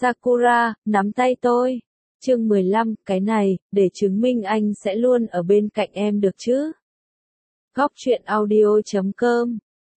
Sakura, nắm tay tôi. Chương 15, cái này, để chứng minh anh sẽ luôn ở bên cạnh em được chứ. Góc truyện audio.com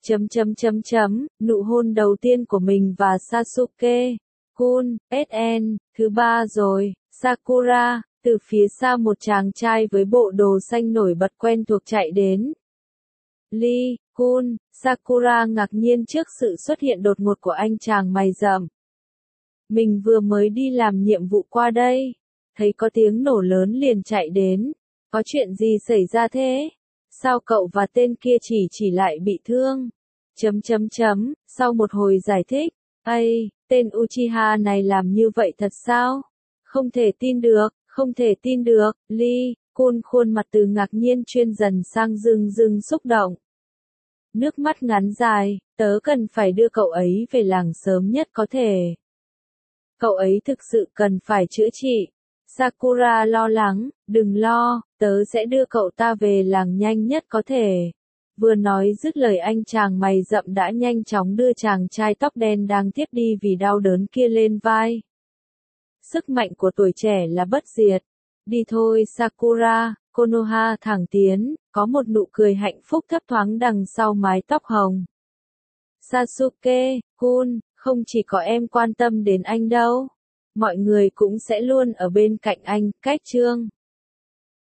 Nụ hôn đầu tiên của mình và Sasuke. Kun, SN, thứ 3 rồi, Sakura, từ phía xa một chàng trai với bộ đồ xanh nổi bật quen thuộc chạy đến. Lee, Kun, Sakura ngạc nhiên trước sự xuất hiện đột ngột của anh chàng mày rậm. Mình vừa mới đi làm nhiệm vụ qua đây. Thấy có tiếng nổ lớn liền chạy đến. Có chuyện gì xảy ra thế? Sao cậu và tên kia chỉ lại bị thương? Sau một hồi giải thích. Tên Uchiha này làm như vậy thật sao? Không thể tin được, Lee, Kun khuôn mặt từ ngạc nhiên chuyên dần sang rưng xúc động. Nước mắt ngắn dài, tớ cần phải đưa cậu ấy về làng sớm nhất có thể. Cậu ấy thực sự cần phải chữa trị. Sakura lo lắng, đừng lo, tớ sẽ đưa cậu ta về làng nhanh nhất có thể. Vừa nói dứt lời anh chàng mày rậm đã nhanh chóng đưa chàng trai tóc đen đang tiếp đi vì đau đớn kia lên vai. Sức mạnh của tuổi trẻ là bất diệt. Đi thôi Sakura, Konoha thẳng tiến, có một nụ cười hạnh phúc thấp thoáng đằng sau mái tóc hồng. Sasuke, Kun, không chỉ có em quan tâm đến anh đâu. Mọi người cũng sẽ luôn ở bên cạnh anh, cách chương.